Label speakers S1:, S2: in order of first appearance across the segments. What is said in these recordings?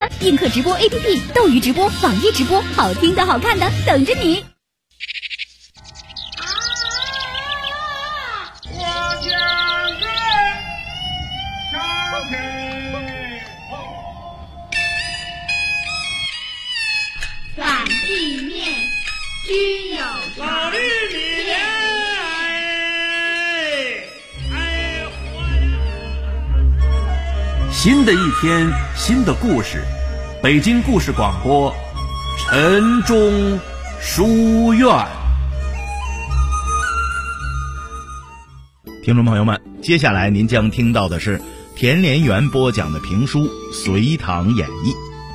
S1: 映客直播 APP、斗鱼直播、网易直播，好听的好看的等着你。
S2: 反地面均有
S3: 法律里面，
S4: 新的一天，新的故事。北京故事广播，晨钟书院。
S5: 听众朋友们，接下来您将听到的是田连元播讲的评书《隋唐演义》。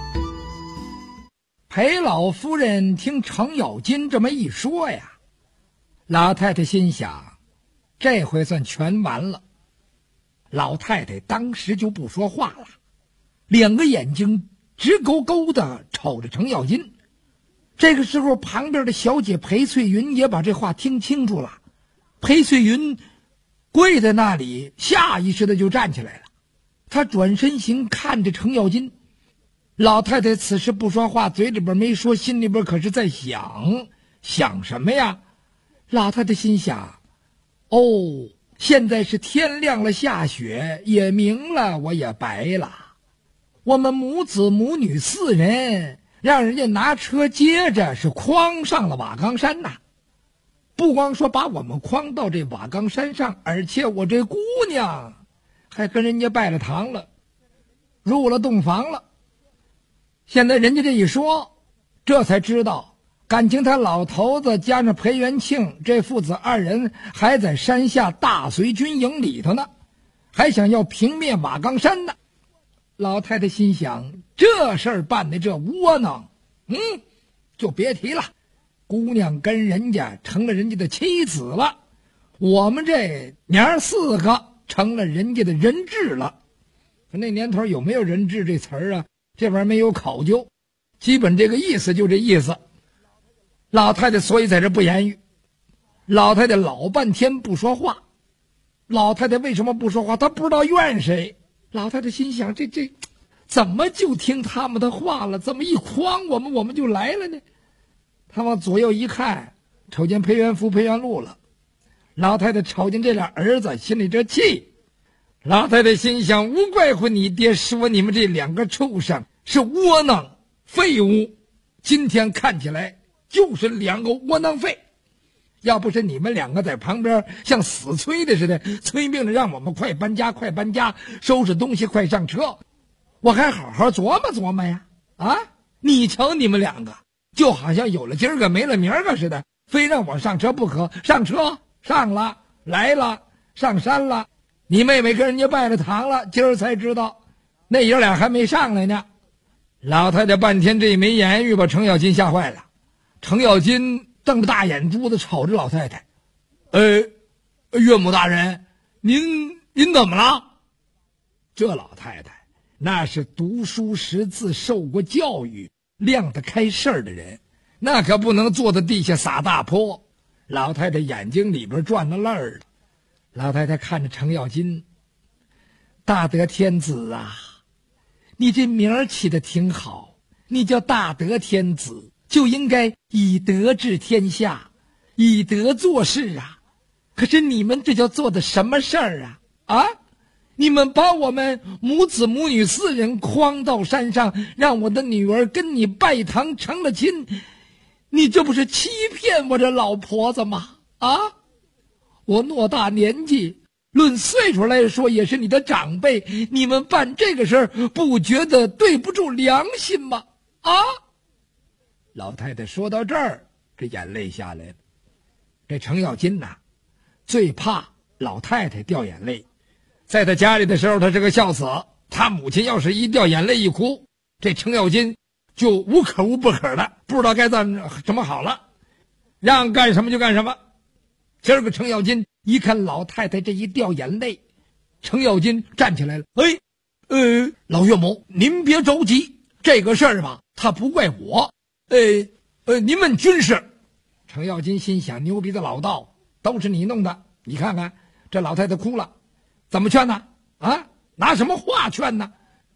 S6: 裴老夫人听程咬金这么一说呀，老太太心想，这回算全完了。老太太当时就不说话了，两个眼睛直勾勾的瞅着程咬金。这个时候，旁边的小姐裴翠云也把这话听清楚了。裴翠云跪在那里，下意识的就站起来了。她转身行，看着程咬金。老太太此时不说话，嘴里边没说，心里边可是在想什么呀？老太太心想，哦，现在是天亮了，下雪也明了，我也白了。我们母子母女4人让人家拿车接着是诓上了瓦岗山呐。不光说把我们诓到这瓦岗山上，而且我这姑娘还跟人家拜了堂了，入了洞房了。现在人家这一说，这才知道感情他老头子加上裴元庆这父子2人还在山下大隋军营里头呢，还想要平灭瓦岗山呢。老太太心想，这事儿办的这窝囊，就别提了。姑娘跟人家成了人家的妻子了，我们这娘4个成了人家的人质了。那年头有没有人质这词儿啊？这玩意儿没有考究，基本这个意思就这意思。老太太所以在这不言语。老太太老半天不说话。老太太为什么不说话？她不知道怨谁。老太太心想，这怎么就听他们的话了？怎么一诓我们就来了呢？她往左右一看，瞅见裴元福、裴元禄了。老太太瞅见这俩儿子，心里这气。老太太心想，无怪乎你爹说你们这2个畜生是窝囊废物，今天看起来就是2个窝囊废。要不是你们2个在旁边像死催的似的，催命的让我们快搬家快搬家，收拾东西快上车，我还好好琢磨琢磨呀。你瞧你们2个就好像有了今儿个没了明儿个似的，非让我上车不可。上车上了，来了，上山了，你妹妹跟人家拜了堂了，今儿才知道那爷俩还没上来呢。老太太半天这没言语，把程咬金吓坏了。程咬金瞪着大眼珠子瞅着老太太，岳母大人，您怎么了？这老太太那是读书识字、受过教育、亮得开事儿的人，那可不能坐在地下撒大泼。老太太眼睛里边转了泪儿了。老太太看着程咬金，大德天子啊，你这名儿起得挺好，你叫大德天子，就应该以德治天下，以德做事啊。可是你们这叫做的什么事儿啊？你们把我们母子母女4人诓到山上，让我的女儿跟你拜堂成了亲，你这不是欺骗我这老婆子吗？我偌大年纪，论岁数来说也是你的长辈，你们办这个事儿不觉得对不住良心吗？老太太说到这儿，这眼泪下来了。这程咬金呐，最怕老太太掉眼泪。在他家里的时候，他是个孝子，他母亲要是一掉眼泪一哭，这程咬金就无可无不可的，不知道该怎么好了，让干什么就干什么。今儿个程咬金一看老太太这一掉眼泪，程咬金站起来了。老岳母，您别着急，这个事儿吧，他不怪我。您问军师。程咬金心想，牛逼的老道，都是你弄的。你看看这老太太哭了，怎么劝呢？拿什么话劝呢？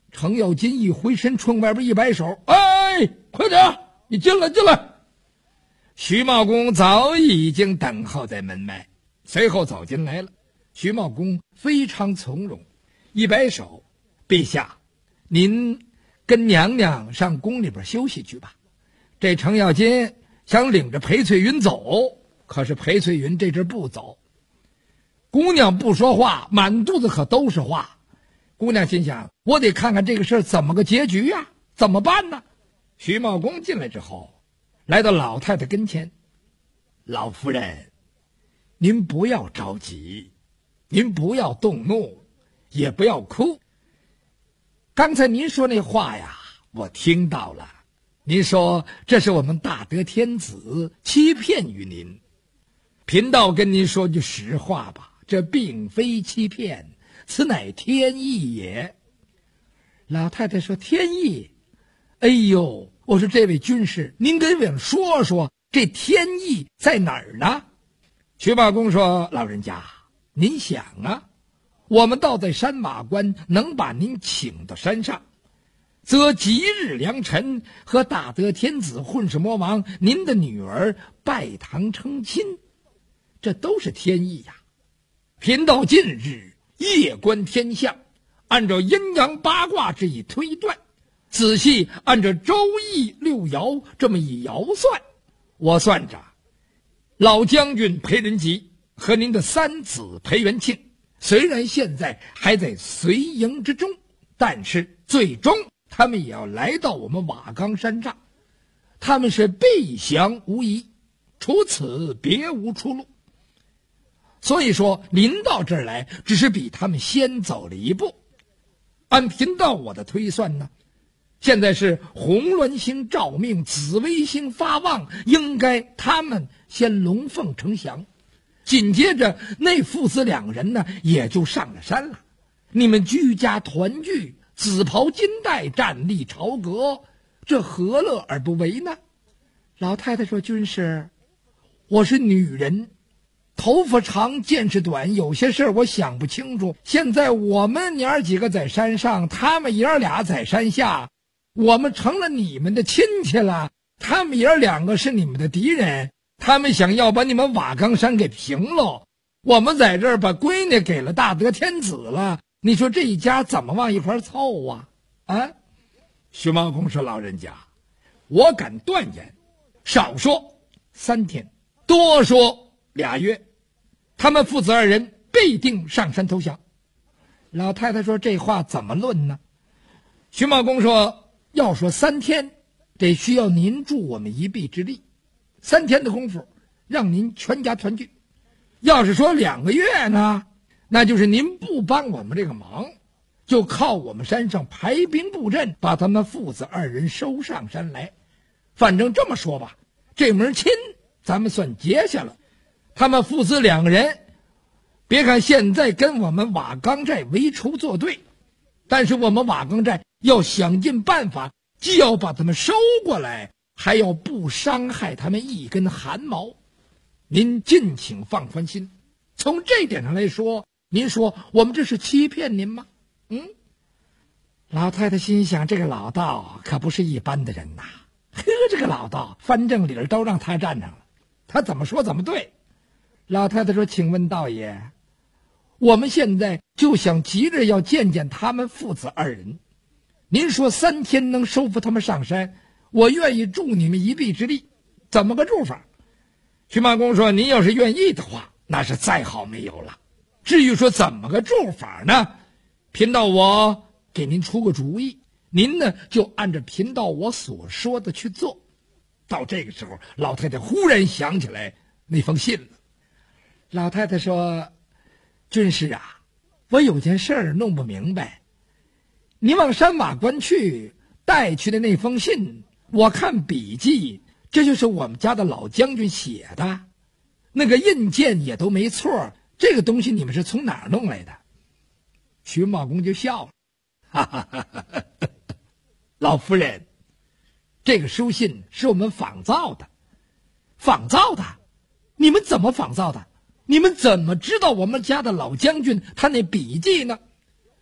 S6: 程咬金一回身冲外边一摆手，哎，快点，你进来进来。徐茂公早已经等候在门外，随后走进来了。徐茂公非常从容，一摆手，陛下，您跟娘娘上宫里边休息去吧。这程咬金想领着裴翠云走，可是裴翠云这阵不走。姑娘不说话，满肚子可都是话。姑娘心想，我得看看这个事儿怎么个结局呀，怎么办呢？徐茂公进来之后，来到老太太跟前，老夫人，您不要着急，您不要动怒，也不要哭。刚才您说那话呀，我听到了。您说这是我们大德天子欺骗于您，贫道跟您说句实话吧，这并非欺骗，此乃天意也。老太太说，天意？哎呦，我说这位军师，您给我们说说这天意在哪儿呢？徐茂公说，老人家，您想啊，我们倒在山马关能把您请到山上，则吉日良辰，和大德天子混世魔王您的女儿拜堂成亲，这都是天意呀。贫道近日夜观天象，按照阴阳八卦之意推断，仔细按照周易六爻这么一爻算，我算着老将军裴仁吉和您的三子裴元庆，虽然现在还在随营之中，但是最终他们也要来到我们瓦岗山上，他们是必降无疑，除此别无出路。所以说您到这儿来只是比他们先走了一步。按贫道我的推算呢，现在是红鸾星照命，紫微星发旺，应该他们先龙凤呈祥，紧接着那父子两人呢也就上了山了。你们居家团聚，紫袍金带，站立朝阁，这何乐而不为呢？老太太说，军师，我是女人，头发长见识短，有些事我想不清楚。现在我们娘几个在山上，他们爷俩在山下，我们成了你们的亲戚了，他们爷两个是你们的敌人，他们想要把你们瓦岗山给平了，我们在这儿把闺女给了大德天子了，你说这一家怎么往一块凑啊？啊！徐茂公说，老人家，我敢断言，少说3天，多说2月，他们父子二人必定上山投降。老太太说，这话怎么论呢？徐茂公说，要说3天，得需要您助我们一臂之力，3天的功夫让您全家团聚。要是说2个月呢，那就是您不帮我们这个忙，就靠我们山上排兵布阵，把他们父子二人收上山来。反正这么说吧，这门亲咱们算结下了。他们父子2个人，别看现在跟我们瓦岗寨为仇作对，但是我们瓦岗寨要想尽办法，既要把他们收过来，还要不伤害他们一根汗毛。您尽请放宽心，从这点上来说，您说我们这是欺骗您吗？老太太心想，这个老道可不是一般的人呐。这个老道翻正理都让他占上了，他怎么说怎么对。老太太说，请问道爷，我们现在就想急着要见见他们父子二人，您说3天能收服他们上山，我愿意助你们一臂之力，怎么个助法？徐茂公说，您要是愿意的话，那是再好没有了。至于说怎么个助法呢，贫道我给您出个主意，您呢就按照贫道我所说的去做。到这个时候，老太太忽然想起来那封信了。老太太说，军师啊，我有件事儿弄不明白，你往山瓦关去带去的那封信，我看笔记，这就是我们家的老将军写的，那个印鉴也都没错，这个东西你们是从哪儿弄来的？徐茂公就笑了，哈哈哈哈，老夫人，这个书信是我们仿造的。仿造的？你们怎么仿造的？你们怎么知道我们家的老将军他那笔记呢？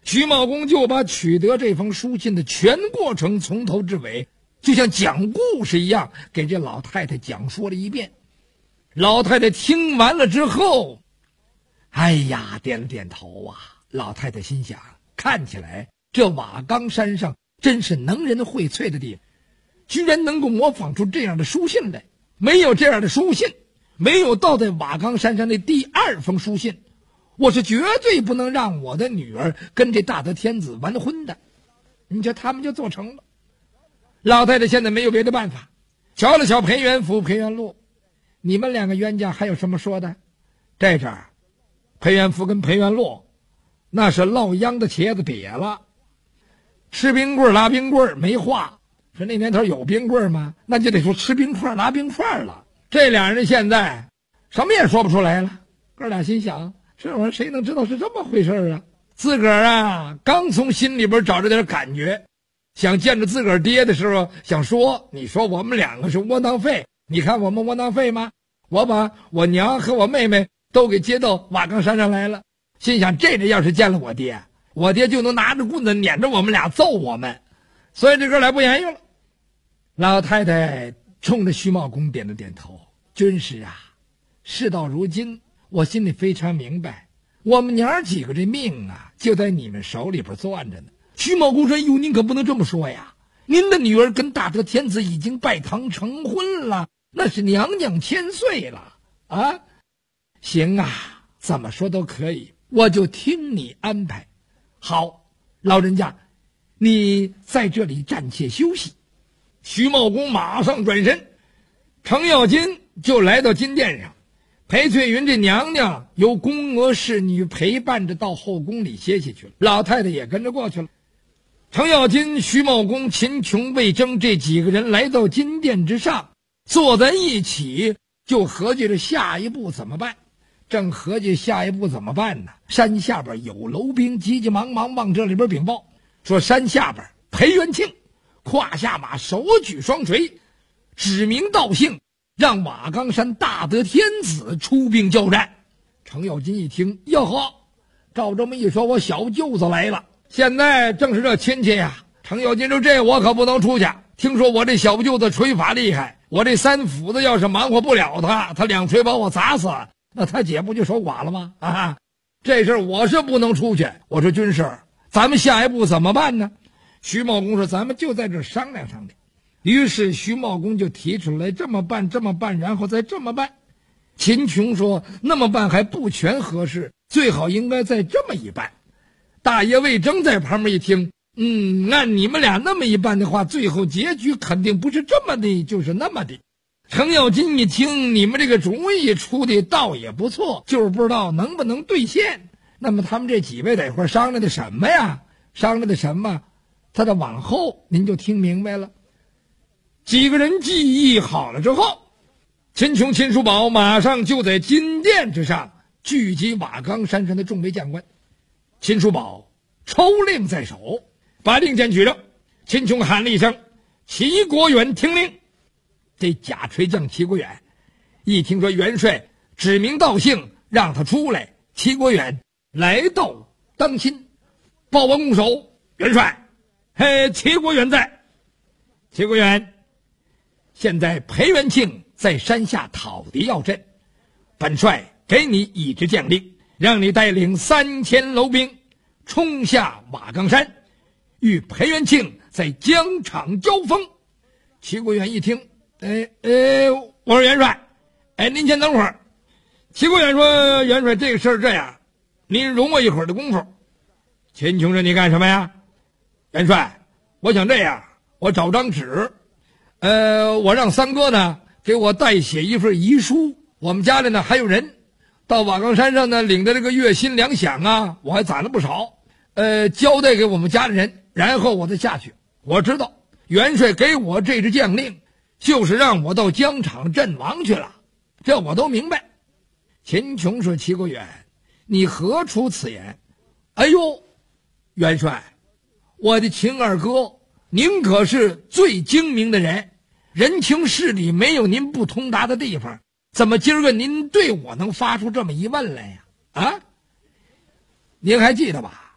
S6: 徐茂公就把取得这封书信的全过程从头至尾，就像讲故事一样，给这老太太讲说了一遍。老太太听完了之后，哎呀，点了点头啊。老太太心想，看起来这瓦岗山上真是能人荟萃的地方，居然能够模仿出这样的书信来。没有这样的书信，没有倒在瓦岗山上的第2封书信，我是绝对不能让我的女儿跟这大德天子完婚的。你瞧他们就做成了。老太太现在没有别的办法，瞧了瞧裴元福、裴元禄，你们2个冤家还有什么说的？这阵儿裴元福跟裴元禄那是烙秧的茄子瘪了，吃冰棍拉冰棍没话。说那年头有冰棍吗？那就得说吃冰块拉冰块了。这俩人现在什么也说不出来了。哥俩心想，这玩意儿谁能知道是这么回事啊？自个儿啊刚从心里边找着点感觉，想见着自个儿爹的时候想说，你说我们2个是窝囊废，你看我们窝囊废吗？我把我娘和我妹妹都给接到瓦岗山上来了。心想这人要是见了我爹就能拿着棍子撵着我们俩揍我们。所以这哥俩不言语了。老太太冲着徐茂公点了点头，军师啊，事到如今我心里非常明白，我们娘几个这命啊就在你们手里边攥着呢。徐茂公说，哟，您可不能这么说呀，您的女儿跟大德天子已经拜堂成婚了，那是娘娘千岁了啊。行啊，怎么说都可以，我就听你安排。好，老人家你在这里暂且休息。徐茂公马上转身，程咬金就来到金殿上，裴翠云这娘娘由宫娥侍女陪伴着到后宫里歇息去了，老太太也跟着过去了。程咬金、徐茂公、秦琼、魏征这几个人来到金殿之上，坐在一起，就合计着下一步怎么办。正合计下一步怎么办呢，山下边有楼兵急急忙忙往这里边禀报，说山下边裴元庆胯下马，手举双锤，指名道姓让瓦岗山大德天子出兵交战。程咬金一听，哟呵，照这么一说，我小舅子来了。现在正是这亲戚呀。程咬金说，这我可不能出去，听说我这小舅子锤法厉害，我这3斧子要是忙活不了他2锤把我砸死，那他姐不就守寡了吗？啊，这事我是不能出去。我说军师，咱们下一步怎么办呢？徐茂公说，咱们就在这商量商量。于是徐茂公就提出来，这么办，然后再这么办。秦琼说，那么办还不全合适，最好应该再这么一办。大爷魏征在旁边一听，按你们俩那么一办的话，最后结局肯定不是这么的，就是那么的。程咬金一听，你们这个主意出的倒也不错，就是不知道能不能兑现。那么他们这几位在一块商量的什么呀？商量的什么？他的往后您就听明白了。几个人记忆好了之后，秦琼、秦叔宝马上就在金殿之上聚集瓦岗山上的众位将官。秦叔宝抽令在手，把令箭举着。秦琼喊了一声，齐国远听令。这假锤将齐国远一听说元帅指名道姓让他出来，齐国远来到当心，报完拱手，元帅，齐国远在。齐国远，现在裴元庆在山下讨敌要阵，本帅给你一支将令，让你带领3000楼兵冲下瓦岗山，与裴元庆在疆场交锋。齐国远一听，我说元帅，您先等会儿。齐国远说，元帅，这个事儿这样，您容我一会儿的功夫。秦琼说，你干什么呀？元帅，我想这样，我找张纸，我让三哥呢给我代写一份遗书。我们家里呢还有人到瓦岗山上呢领的这个月薪粮饷啊，我还攒了不少，交代给我们家里人，然后我再下去。我知道元帅给我这支将令，就是让我到疆场阵亡去了，这我都明白。秦琼说，齐国远，你何出此言？哎呦，元帅，我的秦二哥，您可是最精明的人，人情事理没有您不通达的地方，怎么今儿个您对我能发出这么一问来呀？啊，您还记得吧？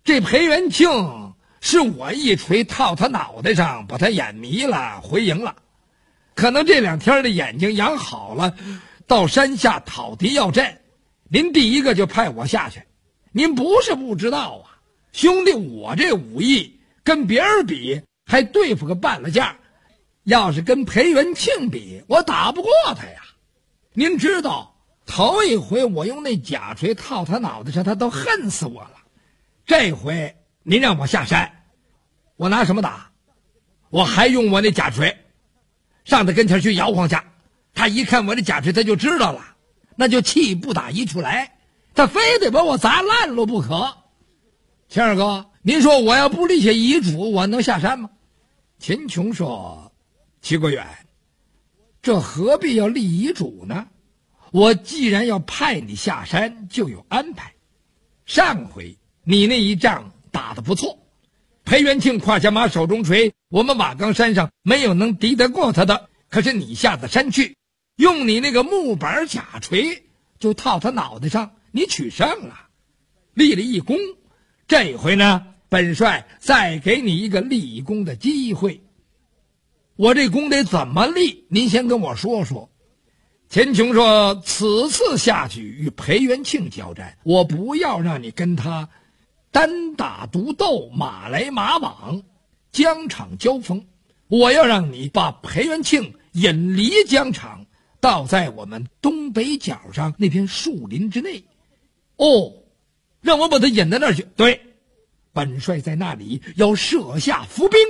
S6: 这裴元庆是我一锤套他脑袋上，把他眼迷了，回营了。可能这2天的眼睛养好了，到山下讨敌要阵，您第一个就派我下去。您不是不知道啊，兄弟，我这武艺跟别人比还对付个半拉架，要是跟裴元庆比，我打不过他呀。您知道，头一回我用那假锤套他脑袋上，他都恨死我了。这回您让我下山，我拿什么打？我还用我那假锤上他跟前去摇晃下，他一看我这假锤，他就知道了，那就气不打一处来，他非得把我砸烂了不可。谦儿哥，您说我要不立下遗嘱，我能下山吗？秦琼说：齐国远，这何必要立遗嘱呢？我既然要派你下山，就有安排。上回你那一仗打得不错，裴元庆胯下马手中锤，我们瓦岗山上没有能敌得过他的。可是你下到山去，用你那个木板假锤就套他脑袋上，你取胜了，立了一功。这回呢，本帅再给你一个立功的机会。我这功得怎么立？您先跟我说说。秦琼说：此次下去与裴元庆交战，我不要让你跟他单打独斗，马来马往，疆场交锋，我要让你把裴元庆引离疆场，倒在我们东北角上那片树林之内。哦，让我把他引到那儿去。对，本帅在那里要设下伏兵。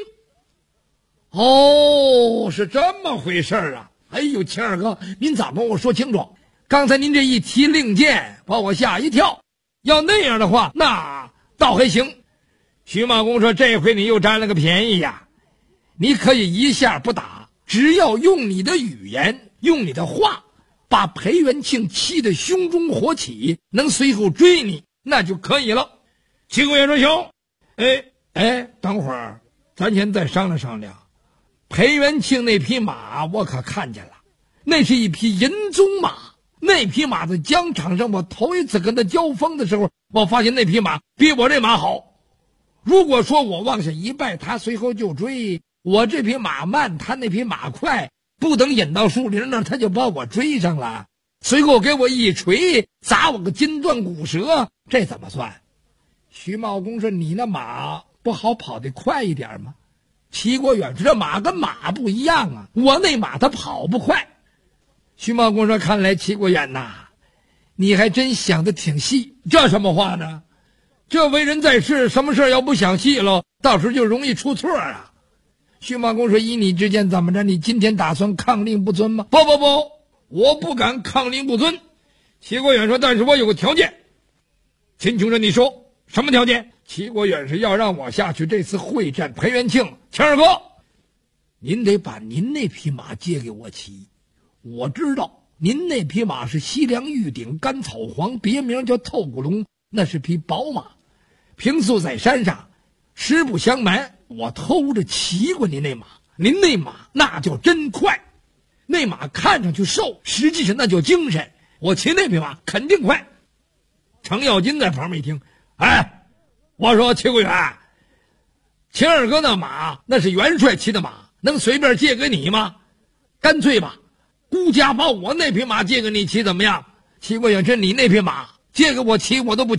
S6: 哦，是这么回事啊。哎呦，秦二哥，您咋跟我说清楚？刚才您这一提令箭，把我吓一跳。要那样的话，那倒还行。徐茂公说：这回你又占了个便宜呀！你可以一下不打，只要用你的语言，用你的话，把裴元庆气得胸中火起，能随后追你，那就可以了。齐国远说：行。等会儿咱先再商量商量。裴元庆那匹马我可看见了，那是一匹银鬃马。那匹马在疆场上，我头一次跟他交锋的时候，我发现那匹马比我这马好。如果说我往下一拜，他随后就追，我这匹马慢，他那匹马快，不等引到树林那儿，他就把我追上了，随后给我一锤，砸我个筋断骨折，这怎么算？徐茂公说：你那马不好跑得快一点吗？齐国远说：这马跟马不一样啊，我那马它跑不快。徐茂公说：看来齐国远呐，你还真想得挺细。这什么话呢？这为人在世，什么事要不想细了，到时候就容易出错啊。徐茂公说：依你之见怎么着？你今天打算抗令不遵吗？不，我不敢抗令不遵。齐国远说：但是我有个条件。秦琼说：你说什么条件？齐国远是要让我下去这次会战裴元庆。谦儿哥，您得把您那匹马借给我骑。我知道您那匹马是西凉玉鼎甘草黄，别名叫透骨龙，那是匹宝马。平素在山上，实不相瞒，我偷着骑过您那马。您那马那叫真快，那马看上去瘦，实际上那叫精神。我骑那匹马肯定快。程咬金在旁边一听，我说齐国远，秦二哥那马那是元帅骑的马，能随便借给你吗？干脆吧，孤家把我那匹马借给你骑怎么样？齐国远，这你那匹马借给我骑，我都不